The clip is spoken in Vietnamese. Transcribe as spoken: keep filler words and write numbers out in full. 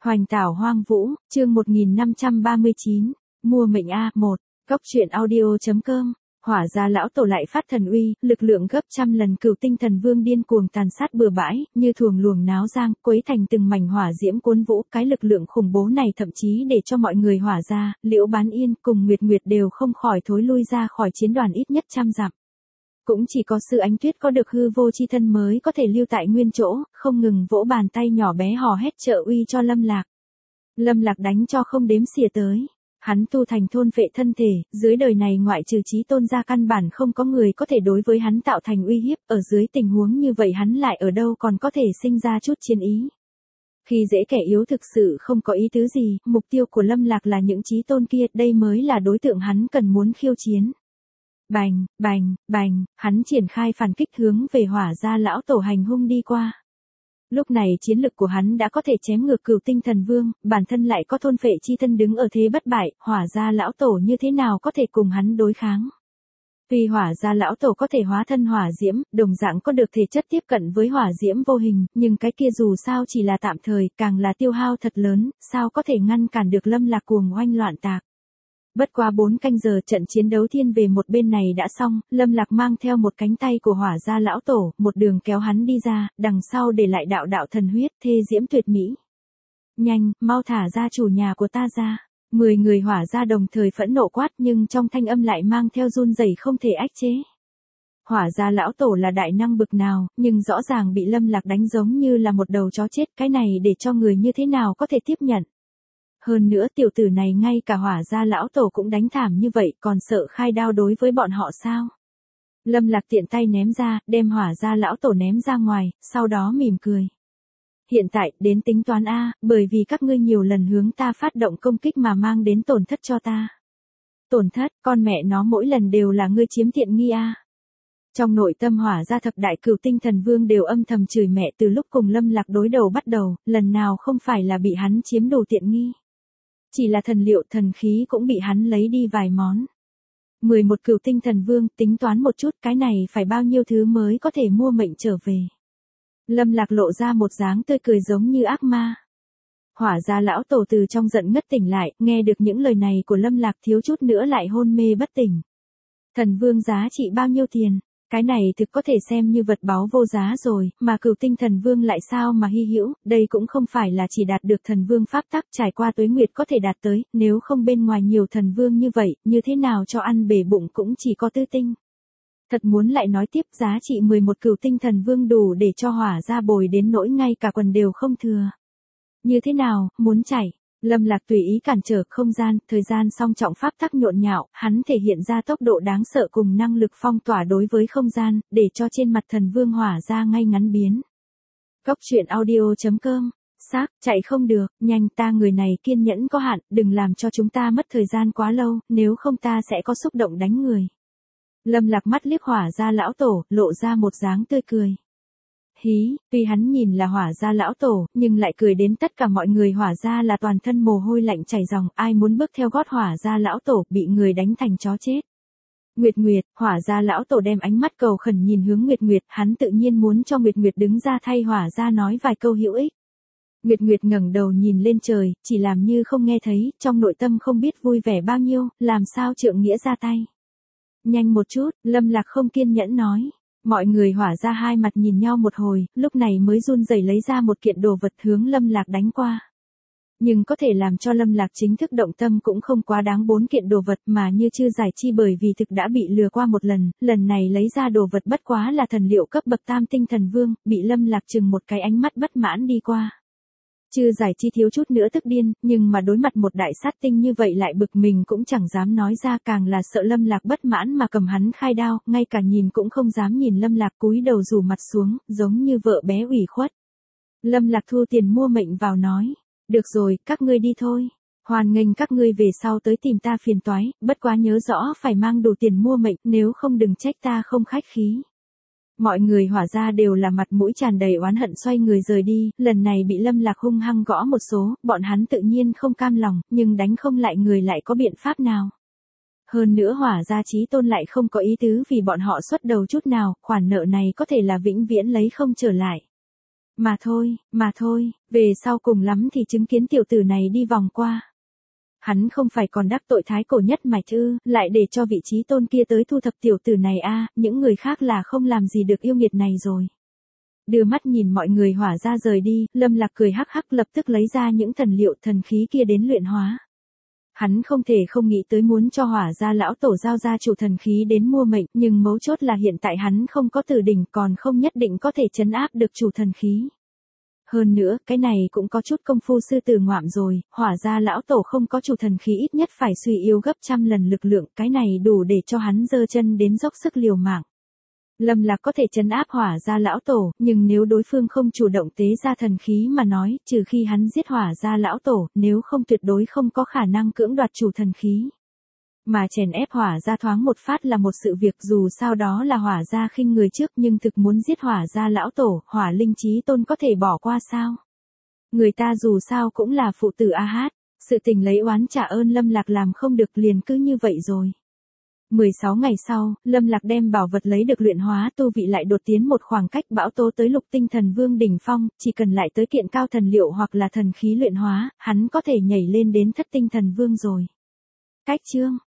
Hoành tảo hoang vũ, chương một nghìn năm trăm ba mươi chín, mua mệnh A một, Cốc truyện audio.com, hỏa gia lão tổ lại phát thần uy, lực lượng gấp trăm lần cửu tinh thần vương điên cuồng tàn sát bừa bãi, như thuồng luồng náo giang, quấy thành từng mảnh hỏa diễm cuốn vũ, cái lực lượng khủng bố này thậm chí để cho mọi người hỏa gia, Liễu Bán Yên cùng Nguyệt Nguyệt đều không khỏi thối lui ra khỏi chiến đoàn ít nhất trăm dặm. Cũng chỉ có Sư Ánh Tuyết có được hư vô chi thân mới có thể lưu tại nguyên chỗ, không ngừng vỗ bàn tay nhỏ bé hò hét trợ uy cho Lâm Lạc. Lâm Lạc đánh cho không đếm xỉa tới. Hắn tu thành thôn vệ thân thể, dưới đời này ngoại trừ Chí Tôn ra căn bản không có người có thể đối với hắn tạo thành uy hiếp, ở dưới tình huống như vậy hắn lại ở đâu còn có thể sinh ra chút chiến ý. Khi dễ kẻ yếu thực sự không có ý tứ gì, mục tiêu của Lâm Lạc là những Chí Tôn kia, đây mới là đối tượng hắn cần muốn khiêu chiến. Bành, bành, bành, hắn triển khai phản kích hướng về hỏa gia lão tổ hành hung đi qua. Lúc này chiến lực của hắn đã có thể chém ngược cửu tinh thần vương, bản thân lại có thôn phệ chi thân đứng ở thế bất bại, hỏa gia lão tổ như thế nào có thể cùng hắn đối kháng. Vì hỏa gia lão tổ có thể hóa thân hỏa diễm, đồng dạng có được thể chất tiếp cận với hỏa diễm vô hình, nhưng cái kia dù sao chỉ là tạm thời, càng là tiêu hao thật lớn, sao có thể ngăn cản được Lâm Lạc cuồng oanh loạn tạc. Bất qua bốn canh giờ trận chiến đấu thiên về một bên này đã xong, Lâm Lạc mang theo một cánh tay của hỏa gia lão tổ, một đường kéo hắn đi ra, đằng sau để lại đạo đạo thần huyết, thê diễm tuyệt mỹ. Nhanh, mau thả ra chủ nhà của ta ra. Mười người hỏa gia đồng thời phẫn nộ quát nhưng trong thanh âm lại mang theo run rẩy không thể ách chế. Hỏa gia lão tổ là đại năng bực nào, nhưng rõ ràng bị Lâm Lạc đánh giống như là một đầu chó chết, cái này để cho người như thế nào có thể tiếp nhận. Hơn nữa tiểu tử này ngay cả hỏa gia lão tổ cũng đánh thảm như vậy, còn sợ khai đao đối với bọn họ sao? Lâm Lạc tiện tay ném ra, đem hỏa gia lão tổ ném ra ngoài, sau đó mỉm cười. Hiện tại, đến tính toán A, bởi vì các ngươi nhiều lần hướng ta phát động công kích mà mang đến tổn thất cho ta. Tổn thất, con mẹ nó mỗi lần đều là ngươi chiếm tiện nghi A. Trong nội tâm hỏa gia thập đại cửu tinh thần vương đều âm thầm chửi mẹ từ lúc cùng Lâm Lạc đối đầu bắt đầu, lần nào không phải là bị hắn chiếm đủ tiện nghi. Chỉ là thần liệu thần khí cũng bị hắn lấy đi vài món. mười một cửu tinh thần vương, tính toán một chút cái này phải bao nhiêu thứ mới có thể mua mệnh trở về. Lâm Lạc lộ ra một dáng tươi cười giống như ác ma. Hỏa gia lão tổ từ trong giận ngất tỉnh lại, nghe được những lời này của Lâm Lạc thiếu chút nữa lại hôn mê bất tỉnh. Thần vương giá trị bao nhiêu tiền? Cái này thực có thể xem như vật báu vô giá rồi, mà cửu tinh thần vương lại sao mà hy hữu, đây cũng không phải là chỉ đạt được thần vương pháp tắc trải qua tuế nguyệt có thể đạt tới, nếu không bên ngoài nhiều thần vương như vậy, như thế nào cho ăn bể bụng cũng chỉ có tư tinh. Thật muốn lại nói tiếp giá trị mười một cửu tinh thần vương đủ để cho hỏa gia bồi đến nỗi ngay cả quần đều không thừa. Như thế nào, muốn chảy? Lâm Lạc tùy ý cản trở không gian, thời gian song trọng pháp tắc nhộn nhạo, hắn thể hiện ra tốc độ đáng sợ cùng năng lực phong tỏa đối với không gian, để cho trên mặt thần vương hỏa ra ngay ngắn biến. Cốc truyện audio.com, xác, chạy không được, nhanh ta người này kiên nhẫn có hạn, đừng làm cho chúng ta mất thời gian quá lâu, nếu không ta sẽ có xúc động đánh người. Lâm Lạc mắt liếc hỏa ra lão tổ, lộ ra một dáng tươi cười. Hí, tuy hắn nhìn là hỏa gia lão tổ, nhưng lại cười đến tất cả mọi người hỏa gia là toàn thân mồ hôi lạnh chảy ròng, ai muốn bước theo gót hỏa gia lão tổ, bị người đánh thành chó chết. Nguyệt Nguyệt, hỏa gia lão tổ đem ánh mắt cầu khẩn nhìn hướng Nguyệt Nguyệt, hắn tự nhiên muốn cho Nguyệt Nguyệt đứng ra thay hỏa gia nói vài câu hữu ích. Nguyệt Nguyệt ngẩng đầu nhìn lên trời, chỉ làm như không nghe thấy, trong nội tâm không biết vui vẻ bao nhiêu, làm sao trượng nghĩa ra tay. Nhanh một chút, Lâm Lạc không kiên nhẫn nói. Mọi người hỏa ra hai mặt nhìn nhau một hồi, lúc này mới run rẩy lấy ra một kiện đồ vật hướng Lâm Lạc đánh qua. Nhưng có thể làm cho Lâm Lạc chính thức động tâm cũng không quá đáng bốn kiện đồ vật mà như chưa giải chi bởi vì thực đã bị lừa qua một lần, lần này lấy ra đồ vật bất quá là thần liệu cấp bậc tam tinh thần vương, bị Lâm Lạc chừng một cái ánh mắt bất mãn đi qua. Chưa giải chi thiếu chút nữa tức điên, nhưng mà đối mặt một đại sát tinh như vậy lại bực mình cũng chẳng dám nói ra, càng là sợ Lâm Lạc bất mãn mà cầm hắn khai đao, ngay cả nhìn cũng không dám nhìn Lâm Lạc cúi đầu rủ mặt xuống, giống như vợ bé ủy khuất. Lâm Lạc thu tiền mua mệnh vào nói, được rồi, các ngươi đi thôi. Hoan nghênh các ngươi về sau tới tìm ta phiền toái, bất quá nhớ rõ phải mang đủ tiền mua mệnh, nếu không đừng trách ta không khách khí. Mọi người hỏa ra đều là mặt mũi tràn đầy oán hận xoay người rời đi, lần này bị Lâm Lạc hung hăng gõ một số, bọn hắn tự nhiên không cam lòng, nhưng đánh không lại người lại có biện pháp nào. Hơn nữa hỏa gia Chí Tôn lại không có ý tứ vì bọn họ xuất đầu chút nào, khoản nợ này có thể là vĩnh viễn lấy không trở lại. Mà thôi, mà thôi, về sau cùng lắm thì chứng kiến tiểu tử này đi vòng qua. Hắn không phải còn đắc tội thái cổ nhất mạch ư, lại để cho vị trí tôn kia tới thu thập tiểu tử này a, những người khác là không làm gì được yêu nghiệt này rồi. Đưa mắt nhìn mọi người Hỏa ra rời đi, Lâm Lạc cười hắc hắc lập tức lấy ra những thần liệu thần khí kia đến luyện hóa. Hắn không thể không nghĩ tới muốn cho Hỏa ra lão tổ giao ra chủ thần khí đến mua mệnh, nhưng mấu chốt là hiện tại hắn không có tử đỉnh còn không nhất định có thể trấn áp được chủ thần khí. Hơn nữa, cái này cũng có chút công phu sư tử ngoạm rồi, Hỏa ra lão tổ không có chủ thần khí ít nhất phải suy yếu gấp trăm lần lực lượng, cái này đủ để cho hắn giơ chân đến dốc sức liều mạng. Lâm Lạc có thể trấn áp Hỏa ra lão tổ, nhưng nếu đối phương không chủ động tế ra thần khí mà nói, trừ khi hắn giết Hỏa ra lão tổ, nếu không tuyệt đối không có khả năng cưỡng đoạt chủ thần khí. Mà chèn ép Hỏa ra thoáng một phát là một sự việc, dù sao đó là Hỏa ra khinh người trước, nhưng thực muốn giết Hỏa ra lão tổ, Hỏa Linh Chí Tôn có thể bỏ qua sao? Người ta dù sao cũng là phụ tử A Hát, sự tình lấy oán trả ơn Lâm Lạc làm không được liền cứ như vậy rồi. mười sáu ngày sau, Lâm Lạc đem bảo vật lấy được luyện hóa tu vị lại đột tiến một khoảng cách bão tố tới lục tinh thần vương đỉnh phong, chỉ cần lại tới kiện cao thần liệu hoặc là thần khí luyện hóa, hắn có thể nhảy lên đến thất tinh thần vương rồi. Cách chương